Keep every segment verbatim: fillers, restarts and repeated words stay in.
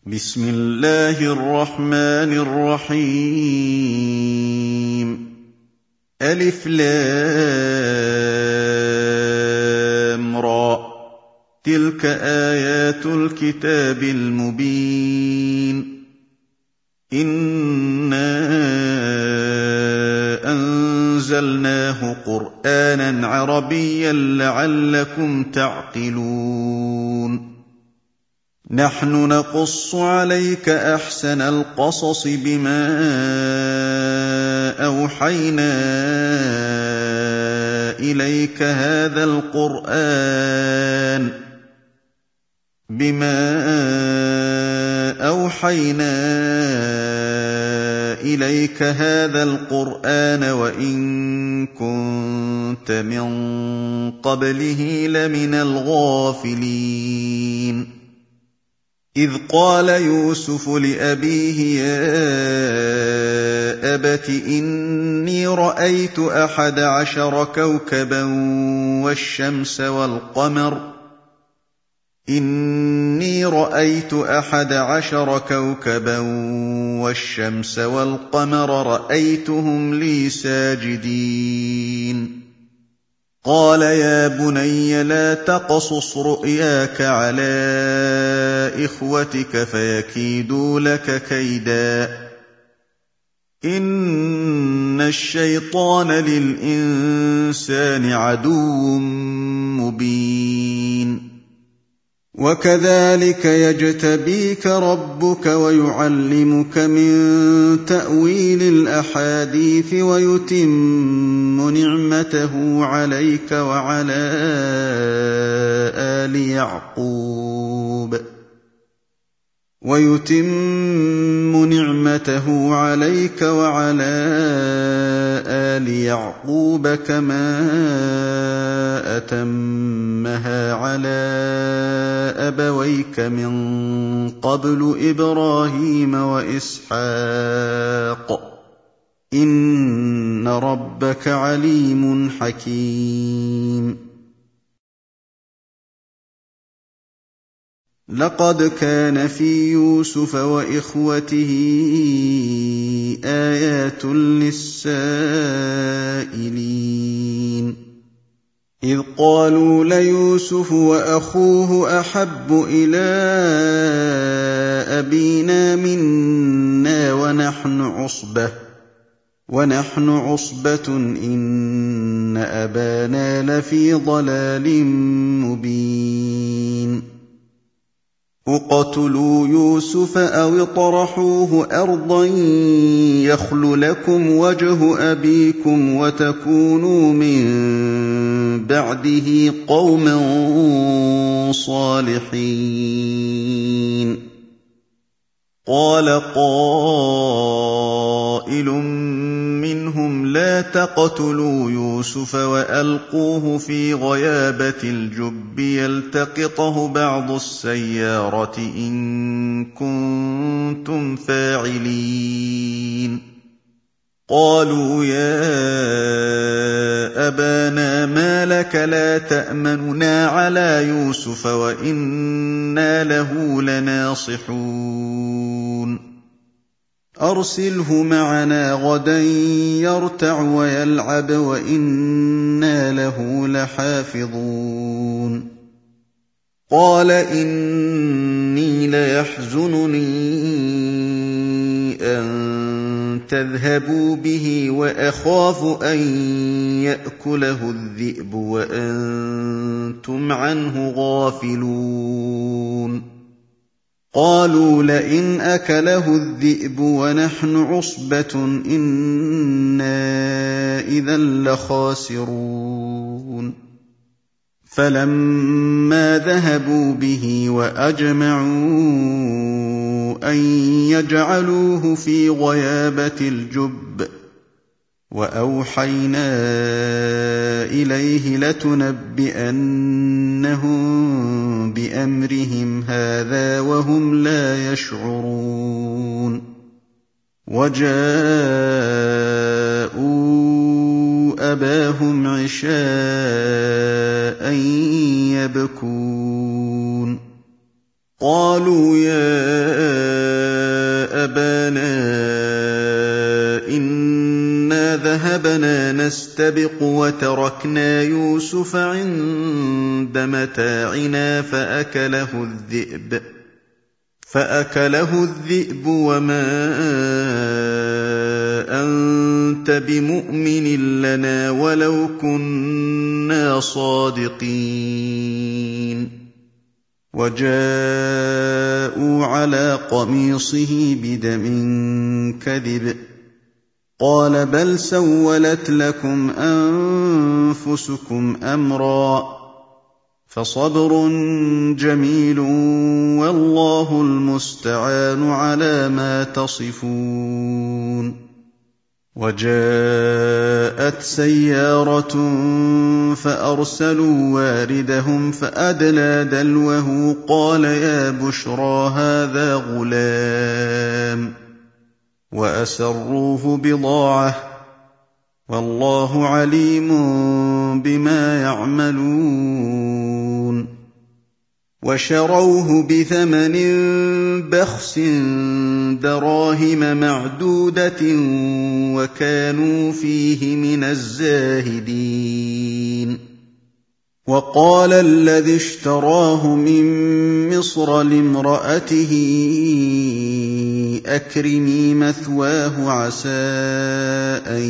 بسم الله الرحمن الرحيم ألف لام را تلك آيات الكتاب المبين إنا أنزلناه قرآنا عربيا لعلكم تعقلون نحن نقص عليك أحسن القصص بما أوحينا إليك هذا القرآن بما أوحينا إليك هذا القرآن وإن كنت من قبله لمن الغافلين إذ قال يوسف لأبيه يا أبت إني رأيت أحد عشر كوكبا والشمس والقمر إني رأيت أحد عشر كوكبا والشمس والقمر رأيتهم لي ساجدين قال يا بني لا تقصص رؤياك على إخوتك فيكيدوا لك كيدا إن الشيطان للإنسان عدو مبين وكذلك يجتبيك ربك ويعلمك من تأويل الأحاديث ويتم نعمته عليك وعلى آل يعقوب ويتم نعمته عليك وعلى آل يعقوب كما أتمها على أبويك من قبل إبراهيم وإسحاق إن ربك عليم حكيم لقد كان في يوسف وإخوته آيات للسائلين إذ قالوا ليوسف وأخوه أحب إلى أبينا منا ونحن عصبة ونحن عصبة إن أبانا لفي ضلال مبين اقتلوا يوسف أو اطرحوه أرضا يخل لكم وجه أبيكم وتكونوا من بعده قوما صالحين قال قائل منهم لا تقتلوا يوسف وألقوه في غيابة الجب يلتقطه بعض السيارة إن كنتم فاعلين قالوا يا أبانا ما لك لا تأمننا على يوسف وإنا له لناصحون أرسله معنا غدا يرتع ويلعب وإنا له لحافظون قال إني ليحزنني أن تذهبوا به وأخاف أن يأكله الذئب وأنتم عنه غافلون قالوا لئن أكله الذئب ونحن عصبة إنا إذا لخاسرون فلما ذهبوا به وأجمعوا أن يجعلوه في غيابة الجب وأوحينا إليه لتنبئنهم بأمرهم هذا وهم لا يشعرون وجاءوا أباهم عشاء يبكون قالوا يا ذهبنا نستبق وتركنا يوسف عند متاعنا فأكله الذئب فأكله الذئب وما أنت بمؤمن لنا ولو كنا صادقين وجاءوا على قميصه بدم كذب قال بل سولت لكم أنفسكم أمرا فصبر جميل والله المستعان على ما تصفون وجاءت سيارة فأرسلوا واردهم فأدلى دلوه قال يا بشرى هذا غلام وأسروه بضاعة والله عليم بما يعملون وشروه بثمن بخس دراهم معدودة وكانوا فيه من الزاهدين وقال الذي اشتراه من مصر لامرأته أكرمي مثواه عسى أن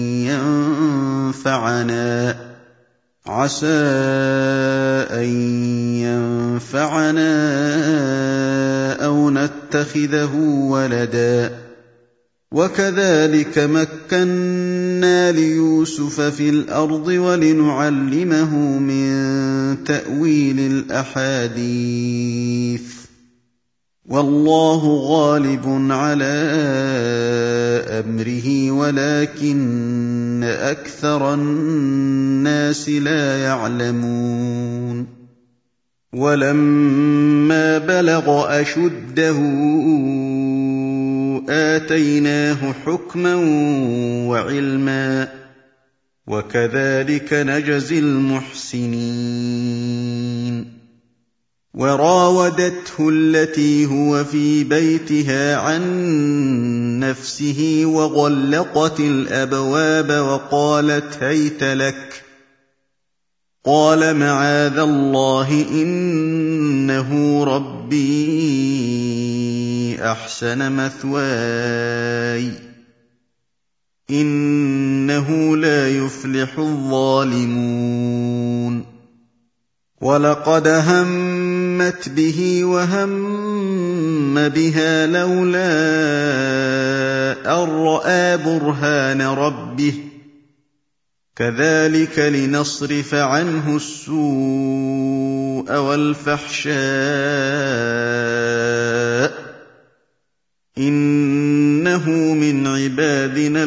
ينفعنا عسى أن ينفعنا أو نتخذه ولدا وكذلك مكنا ليوسف في الأرض ولنعلمه من تأويل الأحاديث والله غالب على أمره ولكن أكثر الناس لا يعلمون ولما بلغ أشده آتيناه حكما وعلما وكذلك نجزي المحسنين وراودته التي هو في بيتها عن نفسه وغلقت الأبواب وقالت هيت لك قال معاذ الله إنه ربي أحسن مثواي إنه لا يفلح الظالمون ولقد همت به وهم بها لولا أن رأى برهان ربه كذلك لنصرف عنه السوء والفحشاء إنه من عبادنا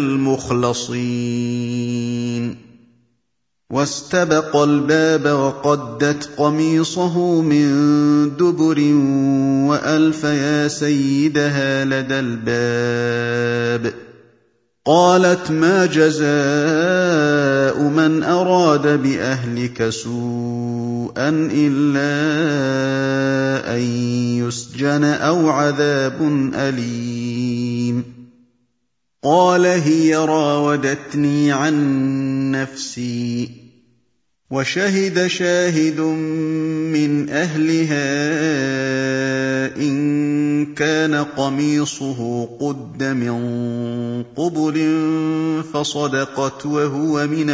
المخلصين واستبق الباب وقدت قميصه من دبر وألف يا سيدها لدى الباب قالت ما جزاء من أراد بأهلك سوءا إلا أن يسجن أو عذاب أليم قال هي راودتني عن نفسي وشهد شاهد من أهلها إن كان قميصه قد من قبل فصدقت وهو من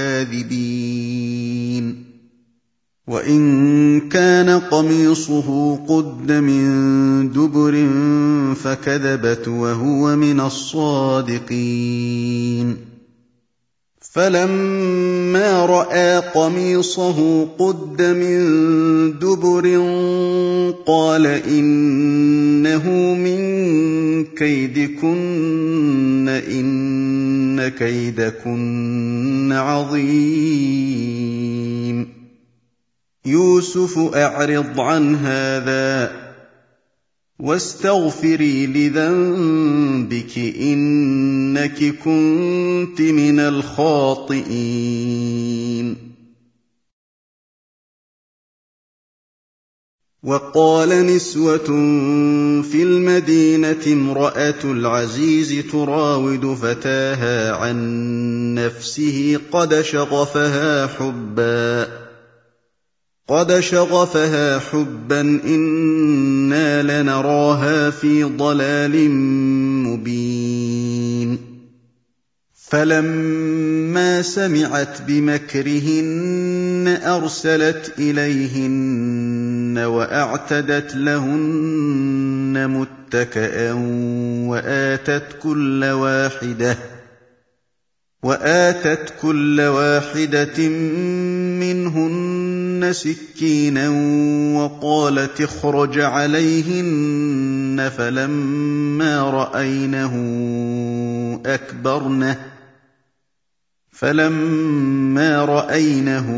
الكاذبين وإن كان قميصه قد من دبر فكذبت وهو من الصادقين فلما رأى قميصه قد من دبر قال إنه من كيدكن إن كيدكن عظيم يوسف أعرض عن هذا واستغفري لذنبك إنك كنت من الخاطئين وقال نسوة في المدينة امرأة العزيز تراود فتاها عن نفسه قد شغفها حبا قد شغفها حبا إنا لنراها في ضلال مبين فلما سمعت بمكرهن أرسلت إليهن وأعتدت لهن متكئا وآتت كل واحدة وآتت كل واحدة منهن سكينا وقالت اخرج عليهن فلما رأينه أكبرنه فلما رأينه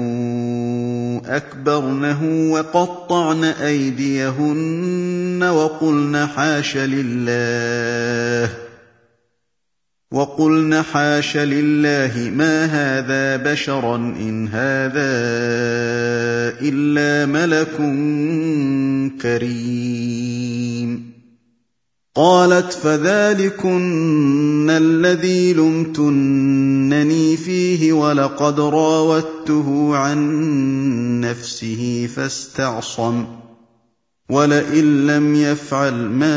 أكبرنه وقطعن أيديهن وقلن حاش لله وقلن حاش لله ما هذا بشرا إن هذا إلا ملك كريم قالت فذلكن الذي لمتنني فيه ولقد راودته عن نفسه فاستعصم ولئن لم يفعل ما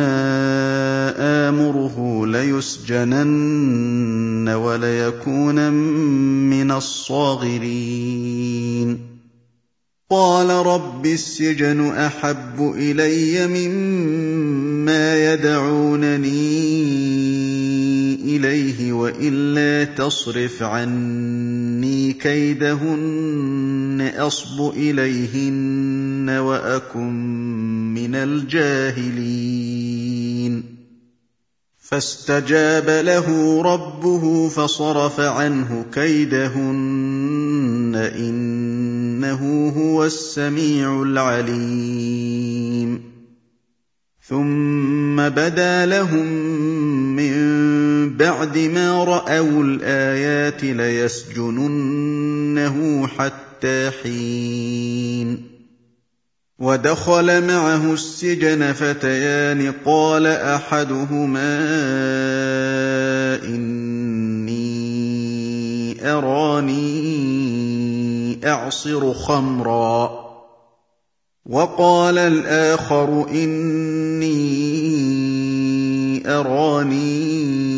آمره ليسجنن وليكونن من الصاغرين قال رب السجن أحب إلي مما يدعونني إليه وإلا تصرف عني كيدهن أصب إليهن وأكن من الجاهلين فاستجاب له ربه فصرف عنه كيدهن إنه هو السميع العليم ثم بدا لهم من بعد ما رأوا الآيات ليسجننه حتى حين ودخل معه السجن فتيان قال أحدهما إني أراني أعصر خمرا وقال الآخر إني أراني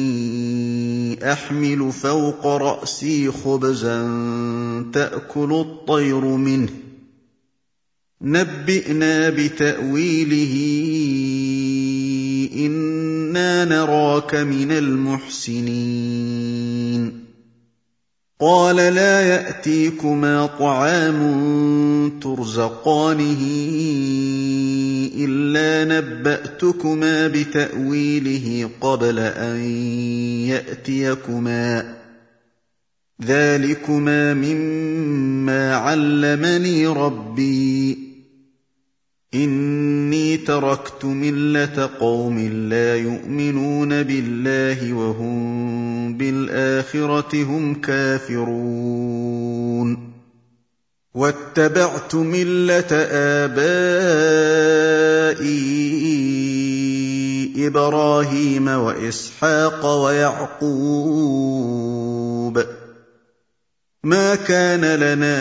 أحمل فوق رأسي خبزا تأكل الطير منه نبئنا بتأويله إنا نراك من المحسنين قال لا يأتيكما طعام ترزقانه إلا نبأتكما بتأويله قبل أن يأتيكما ذلكما مما علمني ربي إني تركت ملة قوم لا يؤمنون بالله وهم بالآخرة هم كافرون واتبعت ملة آبائي إبراهيم وإسحاق ويعقوب ما كان لنا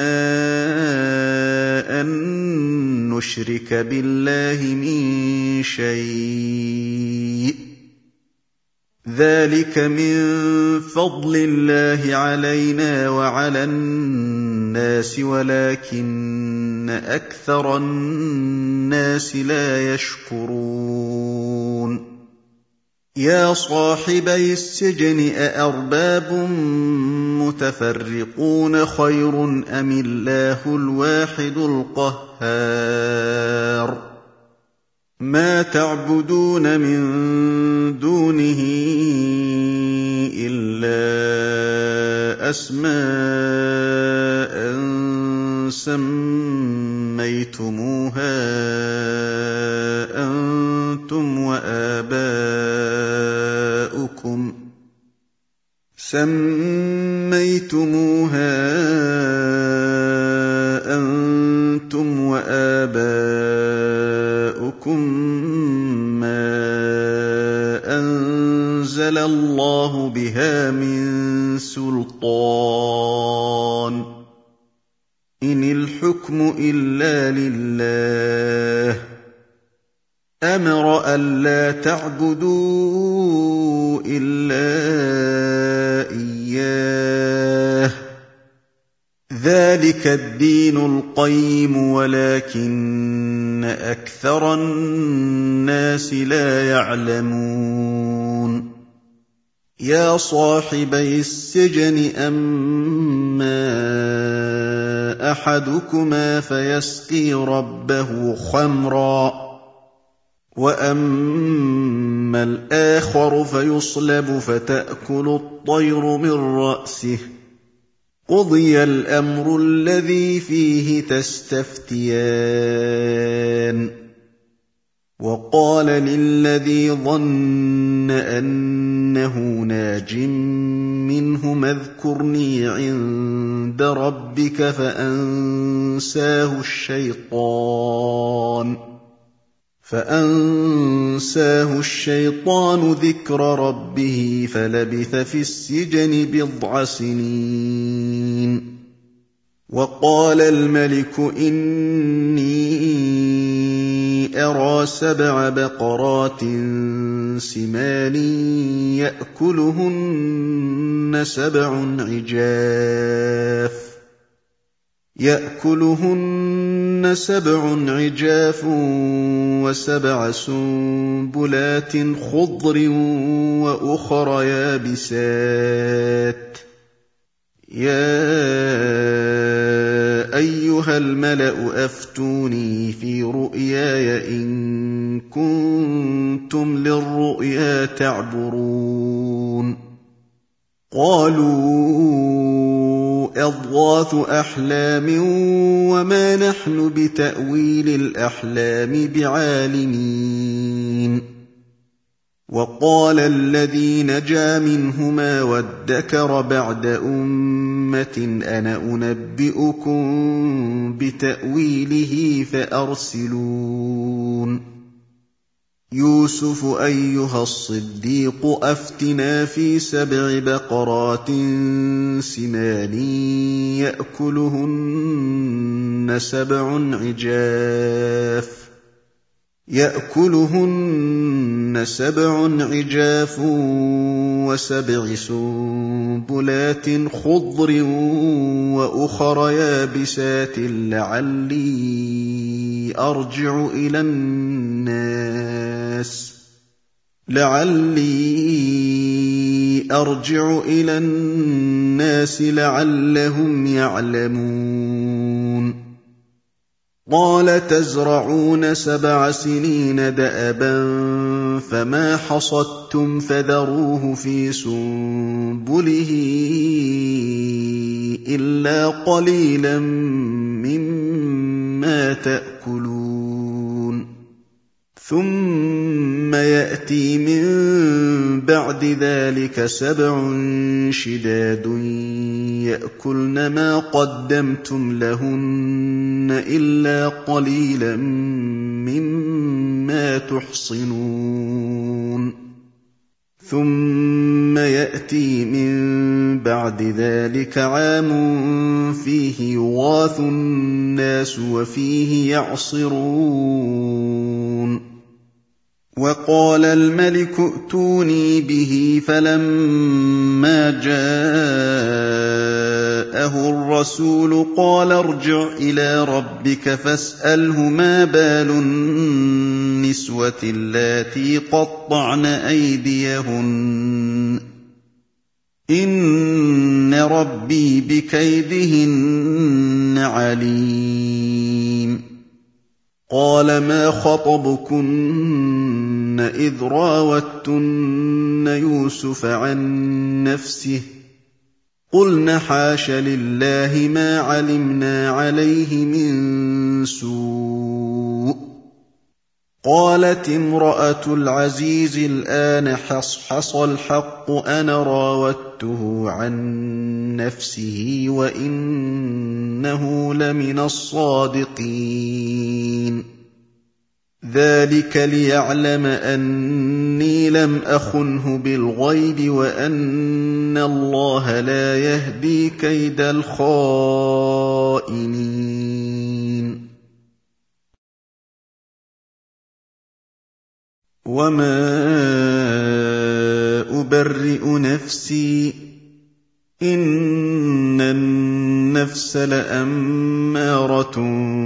أن نشرك بالله من شيء ذلك من فضل الله علينا وعلى الناس ولكن أكثر الناس لا يشكرون يا صاحبي السجن أأرباب متفرقون خير أم الله الواحد القهار ما تعبدون من دونه إلا أسماء سميتموها أنتم وآباؤكم سميتموها أنتم وآباؤكم أَسْأَلُكُم مَّا أَنزَلَ اللَّهُ بِهَا مِن سُلْطَانٍ ۚ إِنِ الْحُكْمُ إِلَّا لِلَّهِ ۖ أَمَرَ أَلَّا تَعْبُدُوا إِلَّا إِيَّاهُ ۚ ذَٰلِكَ الدِّينُ الْقَيِّمُ وَلَٰكِنَّ أَكْثَرَ النَّاسِ لَا يَعْلَمُونَ يَا صَاحِبَيِ السِّجْنِ أَمَّا أَحَدُكُمَا فَيَسْقِي رَبَّهُ خَمْرًا وَأَمَّا الْآخَرُ فَيُصْلَبُ فَتَأْكُلُ الطَّيْرُ مِن رَّأْسِهِ ۚ قُضِيَ الْأَمْرُ الَّذِي فِيهِ تَسْتَفْتِيَانِ وَقَالَ لِلَّذِي ظَنَّ أَنَّهُ نَاجٍ مِّنْهُمَا اذْكُرْنِي عِندَ رَبِّكَ فَأَنسَاهُ الشَّيْطَانُ فَأَنسَاهُ الشَّيْطَانُ ذِكْرَ رَبِّهِ فَلَبِثَ فِي السِّجْنِ بِضْعَ سِنِينَ وَقَالَ الْمَلِكُ إِنِّي أَرَىٰ سَبْعَ بَقَرَاتٍ سِمَانٍ يَأْكُلُهُنَّ سَبْعٌ عِجَافٌ يَأْكُلُهُنَّ سَبْعٌ عِجَافٌ وَسَبْعَ سُنبُلَاتٍ خُضْرٍ وَأُخَرَ يَابِسَاتٍ ۖ يَا أَيُّهَا الْمَلَأُ أَفْتُونِي فِي رُؤْيَايَ إِن كُنتُمْ لِلرُّؤْيَا تَعْبُرُونَ قَالُوا أَضْغَاثُ أَحْلَامٍ وَمَا نَحْنُ بِتَأْوِيلِ الْأَحْلَامِ بِعَالِمِينَ وَقَالَ الَّذِي نَجَا مِنْهُمَا وَادَّكَرَ بَعْدَ أُمَّةٍ أَنَا أُنَبِّئُكُم بِتَأْوِيلِهِ فَأَرْسِلُونِ يُوسُفُ أَيُّهَا الصِّدِّيقُ أَفْتِنَا فِي سَبْعِ بَقَرَاتٍ سِمَانٍ يَأْكُلُهُنَّ سَبْعٌ عِجَافٌ يَأْكُلُهُنَّ سَبْعٌ عِجَافٌ وَسَبْعِ سُنبُلَاتٍ خُضْرٍ وَأُخَرَ يَابِسَاتٍ لَعَلِّي أَرْجِعُ إِلَى النَّاسِ لَعَلِّي أَرْجِعُ إِلَى النَّاسِ لَعَلَّهُمْ يَعْلَمُونَ قَالَ تَزْرَعُونَ سَبْعَ سِنِينَ دَأَبًا فَمَا حَصَدتُّمْ فَذَرُوهُ فِي سُنبُلِهِ إِلَّا قَلِيلًا مِّمَّا تَأْكُلُونَ ثُمَّ يَأْتِي مِن بَعْدِ ذَٰلِكَ سَبْعٌ شِدَادٌ يَأْكُلْنَ مَا قَدَّمْتُمْ لَهُنَّ إِلَّا قَلِيلًا مِّمَّا تُحْصِنُونَ ثُمَّ يَأْتِي مِن بَعْدِ ذَٰلِكَ عَامٌ فِيهِ يُغَاثُ النَّاسُ وَفِيهِ يَعْصِرُونَ وَقَالَ الْمَلِكُ ائْتُونِي بِهِ فَلَمَّا جَاءَهُ الرَّسُولُ قَالَ ارْجِعْ إِلَىٰ رَبِّكَ فَاسْأَلْهُ مَا بَالُ النِّسْوَةِ اللَّاتِي قَطَّعْنَ أَيْدِيَهُنَّ ۚ إِنَّ رَبِّي بِكَيْدِهِنَّ عَلِيمٌ قَالَ مَا خَطْبُكُنَّ إِذْ رَاوَدتُّنَّ يُوسُفَ عَن نَّفْسِهِ ۚ قُلْنَ حَاشَ لِلَّهِ مَا عَلِمْنَا عَلَيْهِ مِن سُوءٍ ۚ قَالَتِ امْرَأَتُ الْعَزِيزِ الْآنَ حَصْحَصَ الْحَقُّ أَنَا رَاوَدتُّهُ عَن نَّفْسِهِ وَإِنَّهُ لَمِنَ الصَّادِقِينَ ذلك ليعلم أني لم أخنه بالغيب وأن الله لا يهدي كيد الخائنين. وما أبرئ نفسي إن النفس لأمارة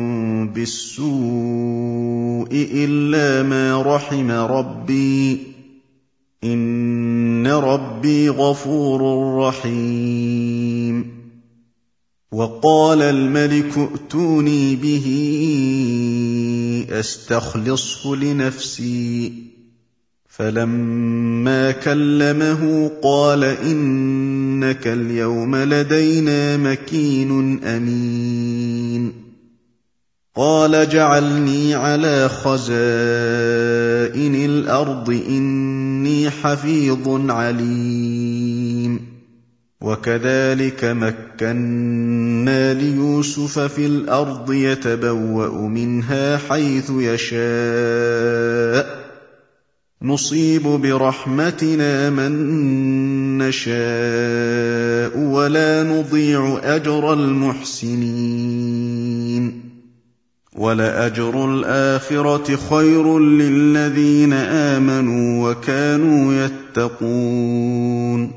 بالسوء إلا ما رحم ربي إن ربي غفور رحيم. وقال الملك ائتوني به أستخلصه لنفسي فلما كلمه قال إنك اليوم لدينا مكين أمين. قال جعلني على خزائن الأرض إني حفيظ عليم. وكذلك مكنا ليوسف في الأرض يتبوأ منها حيث يشاء نصيب برحمتنا من نشاء ولا نضيع أجر المحسنين. ولأجر الآخرة خير للذين آمنوا وكانوا يتقون.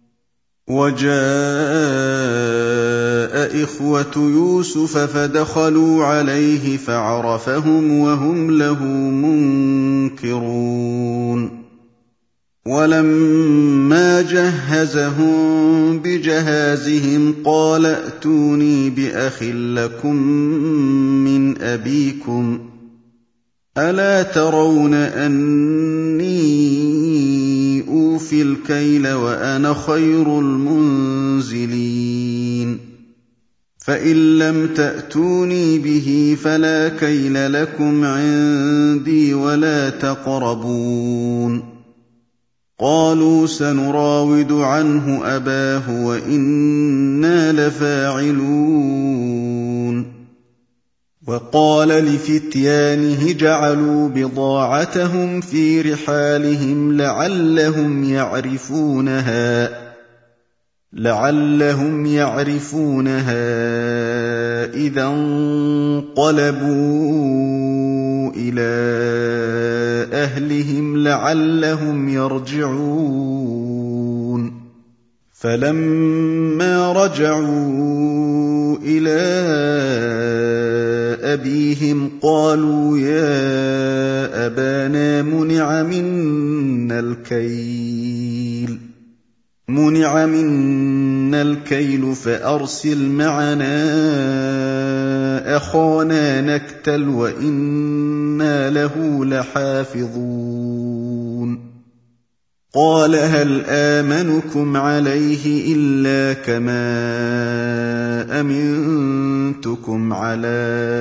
وجاء إخوة يوسف فدخلوا عليه فعرفهم وهم له منكرون. ولما جهزهم بجهازهم قال ائتوني بأخ لكم من أبيكم ألا ترون أني أوفي الكيل وأنا خير المنزلين. فإن لم تأتوني به فلا كيل لكم عندي ولا تقربون. قالوا سنراود عنه أباه وإنا لفاعلون. وقال لفتيانه جعلوا بضاعتهم في رحالهم لعلهم يعرفونها لعلهم يعرفونها إذا انقلبوا إلى أهلهم لعلهم يرجعون. فلما رجعوا إلى أبيهم قالوا يا أبانا منع منا الكيل منع منا الكيل فأرسل معنا أخانا نكتل وإنا له لحافظون. قال هل آمنكم عليه إلا كما أمنتكم على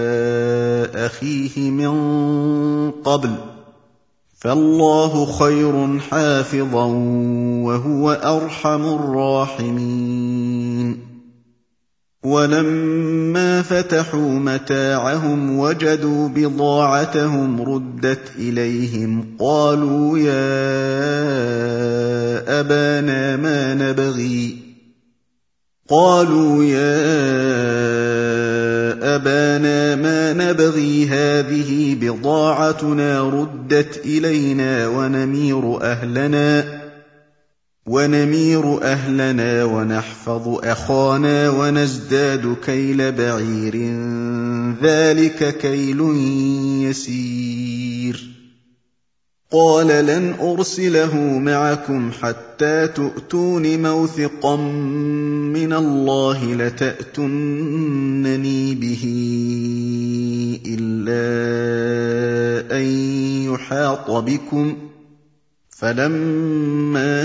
أخيه من قبل فالله خير حافظا وهو أرحم الراحمين. ولما فتحوا متاعهم وجدوا بضاعتهم ردت إليهم قالوا يا أبانا ما نبغي قالوا يا أبانا ما نبغي هذه بضاعتنا ردت إلينا ونمير أهلنا ونمير أهلنا ونحفظ أخانا ونزداد كيل بعير ذلك كيل يسير. قال لن أرسله معكم حتى تؤتون موثقا من الله لتأتونني به إلا أن يحاط بكم. فلما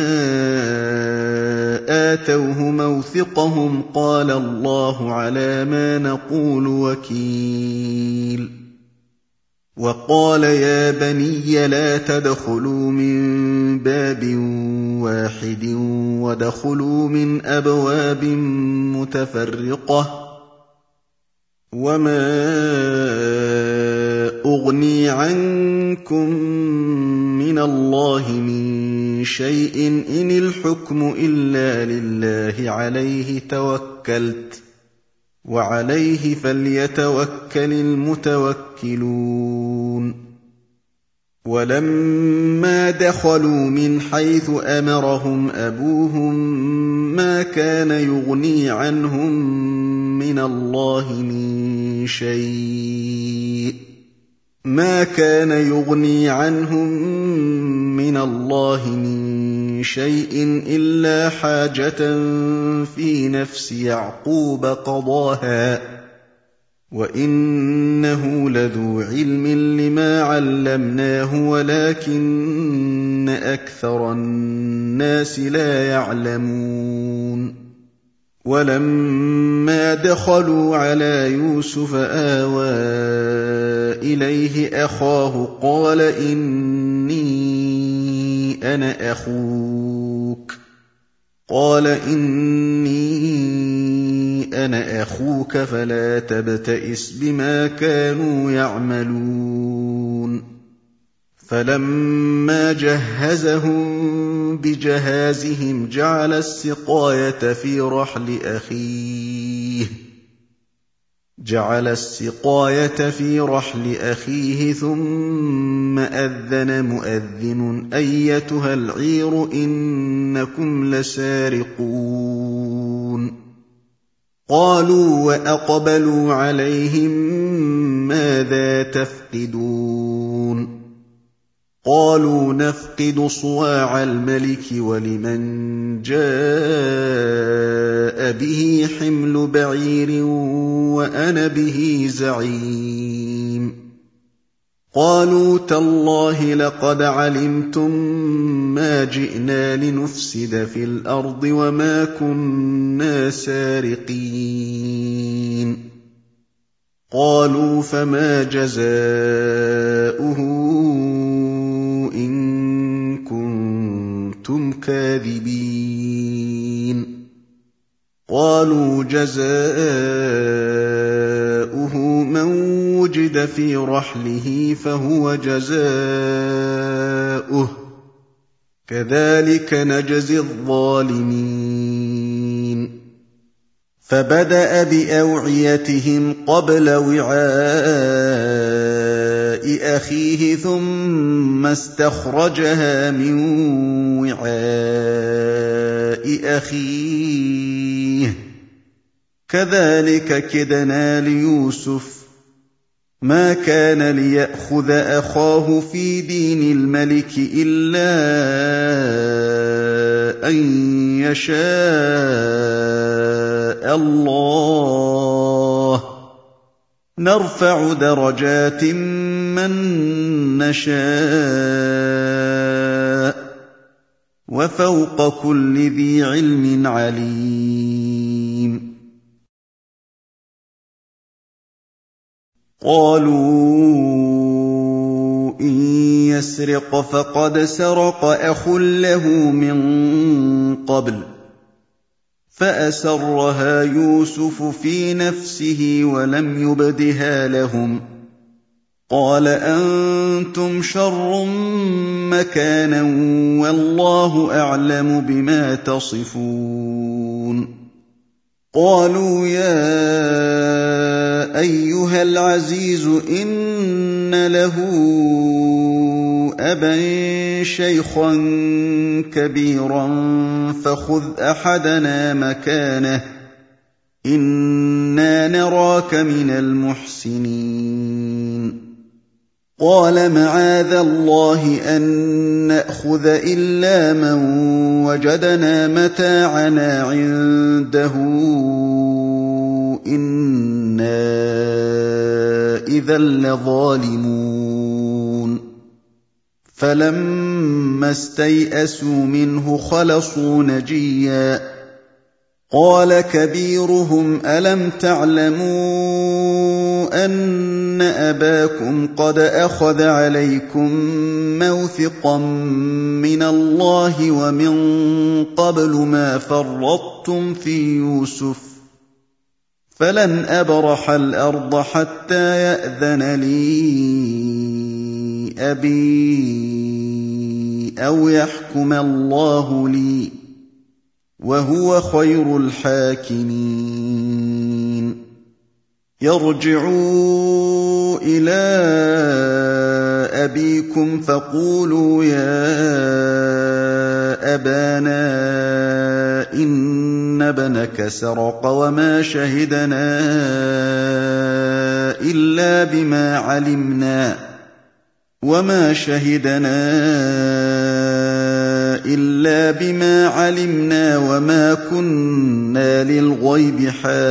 آتوه موثقهم قال الله على ما نقول وكيل. وقال يا بني لا تدخلوا من باب واحد وادخلوا من أبواب متفرقة وما أغني عنكم من الله من شيء إن الحكم إلا لله عليه توكلت وعليه فليتوكل المتوكلون ولما دخلوا من حيث أمرهم أبوهم ما كان يغني عنهم من الله من شيء ما كان يغني عنهم من الله من شيء إلا حاجة في نفس يعقوب قضاها وإنه لذو علم لما علمناه ولكن أكثر الناس لا يعلمون ولما دخلوا على يوسف آوى إليه أخاه قال إني أنا أخوك قال إني أنا أخوك فلا تبتئس بما كانوا يعملون فلما جهزهم بجهازهم جعل السقاية في رحل أخيه جعل السقاية في رحل أخيه ثم أذن مؤذن أيتها العير إنكم لسارقون قالوا وأقبلوا عليهم ماذا تفقدون قالوا نفقد صواع الملك ولمن جاء به حمل بعير وأنا به زعيم قالوا تالله لقد علمتم ما جئنا لنفسد في الأرض وما كنا سارقين قالوا فما جزاؤه إن كنتم كاذبين قالوا جزاؤه من وجد في رحله فهو جزاؤه كذلك نجزي الظالمين فبدأ بأوعيتهم قبل وعاء أخيه ثم استخرجها من وعاء أخيه كذلك كدنا ليوسف ما كان ليأخذ أخاه في دين الملك إلا أن يشاء الله نرفع درجات من نشاء وفوق كل ذي علم عليم قالوا إن يسرق فقد سرق أخ له من قبل فأسرها يوسف في نفسه ولم يبدها لهم قال أنتم شر مكانا والله أعلم بما تصفون قالوا يا أيها العزيز إن له أبا شيخا كبيرا فخذ أحدنا مكانه إنا نراك من المحسنين قال معاذ الله أن نأخذ إلا من وجدنا متاعنا عنده إنا إذا لظالمون فلما استيئسوا منه خلصوا نجيا قال كبيرهم ألم تعلموا أن أباكم قد أخذ عليكم موثقا من الله ومن قبل ما فرطتم في يوسف فلن أبرح الأرض حتى يأذن لي أبي أو يحكم الله لي وهو خير الحاكمين يرجعوا إلى أبيكم فقولوا يا أبانا إن ابنك سرق وما شهدنا إلا بما علمنا وما شهدنا إلا بما علمنا وما كنا للغيب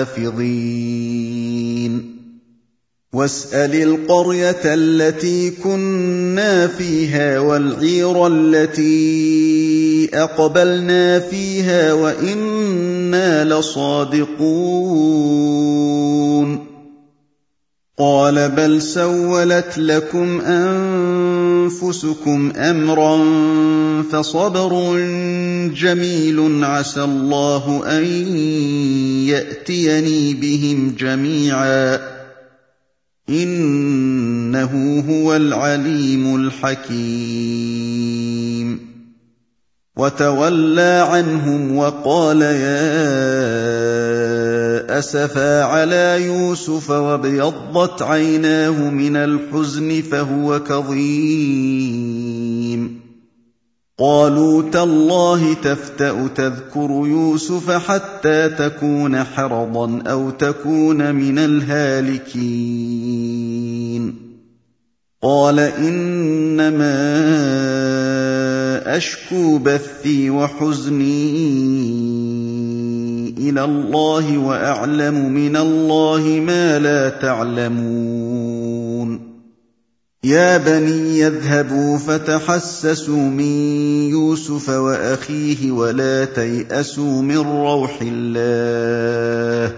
حافظين واسأل القرية التي كنا فيها والعير التي أقبلنا فيها وإنا لصادقون قال بل سولت لكم أنفسكم أمرا فصبر جميل عسى الله أن يأتيني بهم جميعا إنه هو العليم الحكيم وتولى عنهم وقال يا أسفا على يوسف وابيضت عيناه من الحزن فهو كظيم قالوا تالله تفتأ تذكر يوسف حتى تكون حرضا أو تكون من الهالكين قال إنما أشكو بثي وحزني إلى الله وأعلم من الله ما لا تعلمون يا بني يذهبوا فتحسسوا من يوسف وأخيه ولا تيأسوا من روح الله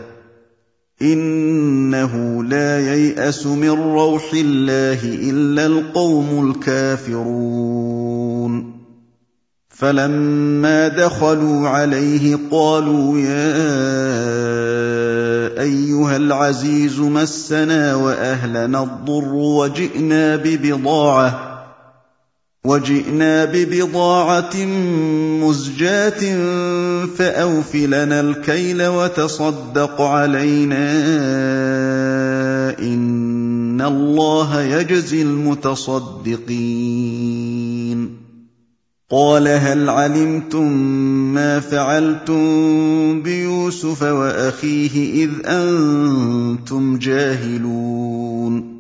إنه لا ييأس من روح الله إلا القوم الكافرون فلما دخلوا عليه قالوا يا أيها العزيز مسنا وأهلنا الضر وجئنا ببضاعة وجئنا ببضاعة مزجاة فأوف لنا الكيل وتصدق علينا إن الله يجزي المتصدقين قال هل علمتم ما فعلتم بيوسف وأخيه إذ أنتم جاهلون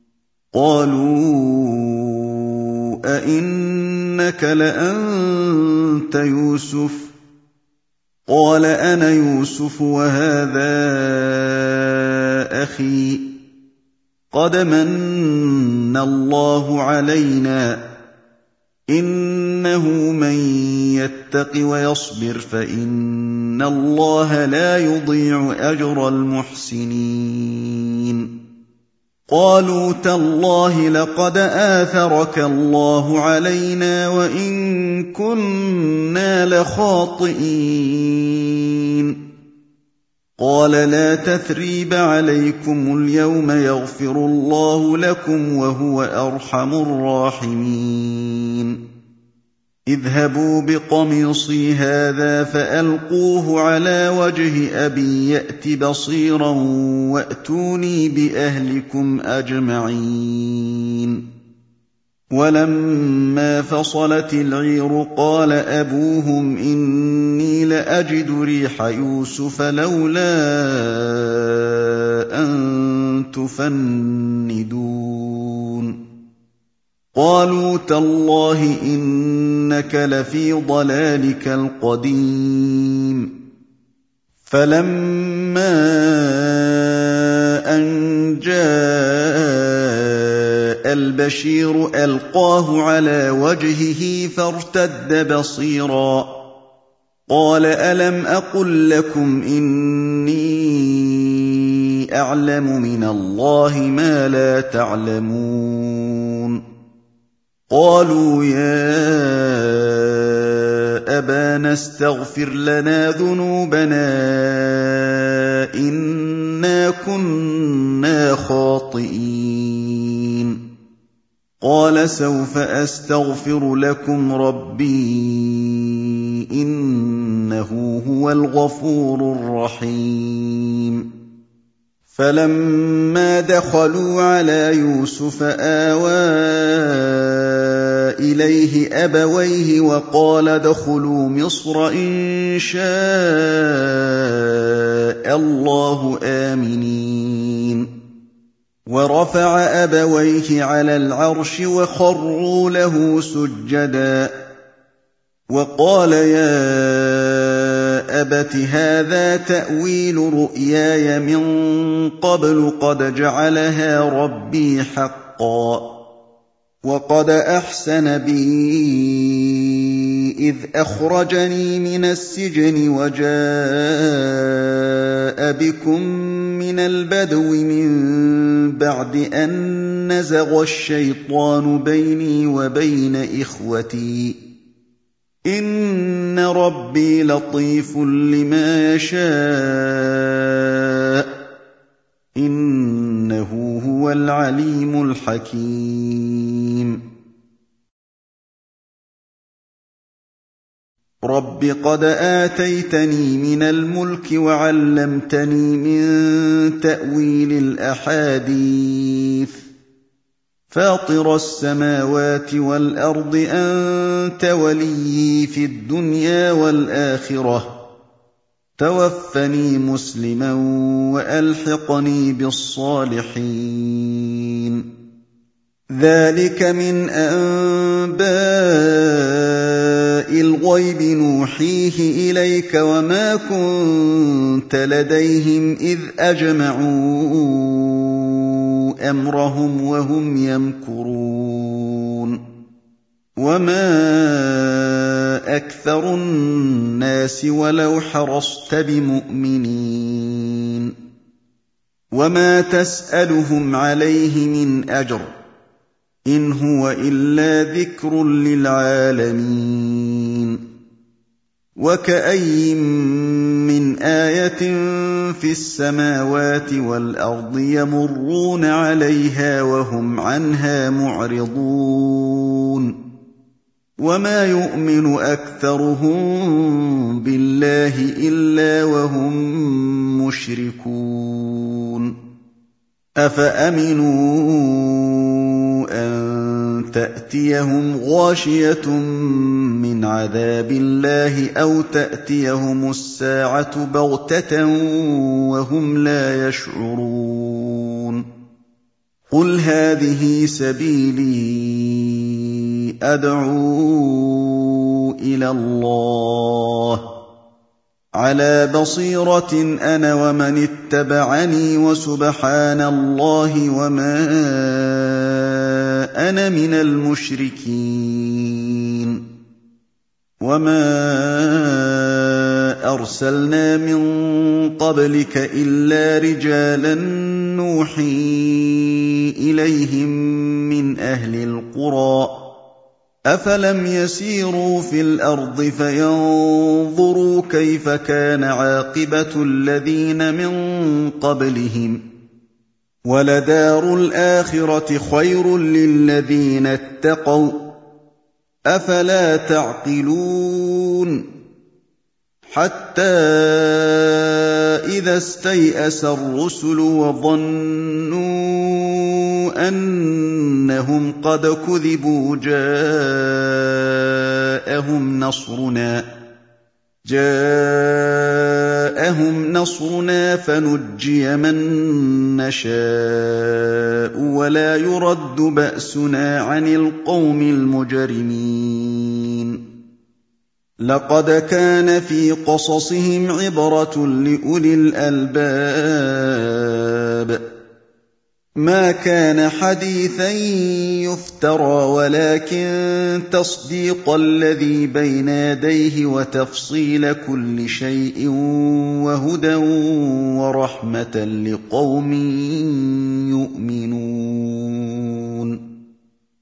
قالوا أئنك لأنت يوسف قال أنا يوسف وهذا أخي قد من الله علينا إنه من يتق ويصبر فإن الله لا يضيع أجر المحسنين قالوا تالله لقد آثرك الله علينا وإن كنا لخاطئين قال لا تثريب عليكم اليوم يغفر الله لكم وهو أرحم الراحمين اذهبوا بقميصي هذا فألقوه على وجه أبي يأت بصيرا وأتوني بأهلكم أجمعين ولما فصلت العير قال أبوهم إني لأجد ريح يوسف لولا أن تفندون قالوا تالله إنك لفي ضلالك القديم فلما أن جاء البشير ألقاه على وجهه فارتد بصيرا قال ألم أقل لكم إني أعلم من الله ما لا تعلمون قالوا يا أبانا استغفر لنا ذنوبنا إنا كُنَّا خَاطِئِينَ قَالَ سَوْفَ أَسْتَغْفِرُ لَكُمْ رَبِّي إِنَّهُ هُوَ الْغَفُورُ الرَّحِيمُ فَلَمَّا دَخَلُوا عَلَىٰ يُوسُفَ آوَىٰ إِلَيْهِ أَبَوَيْهِ وَقَالَ ادْخُلُوا مِصْرَ إِن شَاءَ اللَّهُ آمِنِينَ وَرَفَعَ أَبَوَيْهِ عَلَى الْعَرْشِ وَخَرُّوا لَهُ سُجَّدًا وَقَالَ يَا أَبَتِ هَٰذَا تَأْوِيلُ رُؤْيَايَ مِن قَبْلُ قَدْ جَعَلَهَا رَبِّي حَقًّا وَقَدْ أَحْسَنَ بِي إِذْ أَخْرَجَنِي مِنَ السِّجْنِ وَجَاءَ بِكُم مِّنَ الْبَدْوِ مِن بَعْدِ أَن نَّزَغَ الشَّيْطَانُ بَيْنِي وَبَيْنَ إِخْوَتِي إِنَّ رَبِّي لَطِيفٌ لِّمَا يَشَاءُ إِنَّهُ هُوَ الْعَلِيمُ الْحَكِيمُ رَبِّ قَدْ آتَيْتَنِي مِنَ الْمُلْكِ وَعَلَّمْتَنِي مِن تَأْوِيلِ الْأَحَادِيثِ فَاطِرَ السَّمَاوَاتِ وَالْأَرْضِ أَنتَ وَلِيِّي فِي الدُّنْيَا وَالْآخِرَةِ تَوَفَّنِي مُسْلِمًا وَأَلْحِقْنِي بِالصَّالِحِينَ ذَٰلِكَ مِنْ أَنبَاءِ الْغَيْبِ نُوحِيهِ إِلَيْكَ وَمَا كُنتَ لَدَيْهِمْ إِذْ أَجْمَعُوا أَمْرَهُمْ وَهُمْ يَمْكُرُونَ وَمَا أَكْثَرُ النَّاسِ وَلَوْ حَرَصْتَ بِمُؤْمِنِينَ وَمَا تَسْأَلُهُمْ عَلَيْهِ مِنْ أَجْرٍ إِنْ هُوَ إِلَّا ذِكْرٌ لِّلْعَالَمِينَ وَكَأَيِّن مِّنْ آيَةٍ فِي السَّمَاوَاتِ وَالْأَرْضِ يَمُرُّونَ عَلَيْهَا وَهُمْ عَنْهَا مُعْرِضُونَ وَمَا يُؤْمِنُ أَكْثَرُهُم بِاللَّهِ إِلَّا وَهُم مُّشْرِكُونَ أَفَأَمِنُوا أَن تَأْتِيَهُمْ غَاشِيَةٌ مِّنْ عَذَابِ اللَّهِ أَوْ تَأْتِيَهُمُ السَّاعَةُ بَغْتَةً وَهُمْ لَا يَشْعُرُونَ قُلْ هَٰذِهِ سَبِيلِي أَدْعُو إِلَى اللَّهِ عَلَىٰ بَصِيرَةٍ أَنَا وَمَنِ اتَّبَعَنِي وَسُبْحَانَ اللَّهِ وَمَا أَنَا مِنَ الْمُشْرِكِينَ وَمَا أَرْسَلْنَا مِن قَبْلِكَ إِلَّا رِجَالًا نُّوحِي إِلَيْهِم مِّنْ أَهْلِ الْقُرَىٰ أَفَلَمْ يَسِيرُوا فِي الْأَرْضِ فَيَنظُرُوا كَيْفَ كَانَ عَاقِبَةُ الَّذِينَ مِن قَبْلِهِمْ ۚ وَلَدَارُ الْآخِرَةِ خَيْرٌ لِّلَّذِينَ اتَّقَوْا ۗ أَفَلَا تَعْقِلُونَ حَتَّىٰ إِذَا اسْتَيْأَسَ الرُّسُلُ وَظَنُّوا أَنَّهُمْ قَدْ كُذِبُوا جَاءَهُمْ نَصْرُنَا جاءهم نصرنا فنجي من نشاء ولا يرد بأسنا عن القوم المجرمين لقد كان في قصصهم عبرة لأولي الألباب ما كان حديثا يفترى ولكن تصديق الذي بين يديه وتفصيل كل شيء وهدى ورحمة لقوم يؤمنون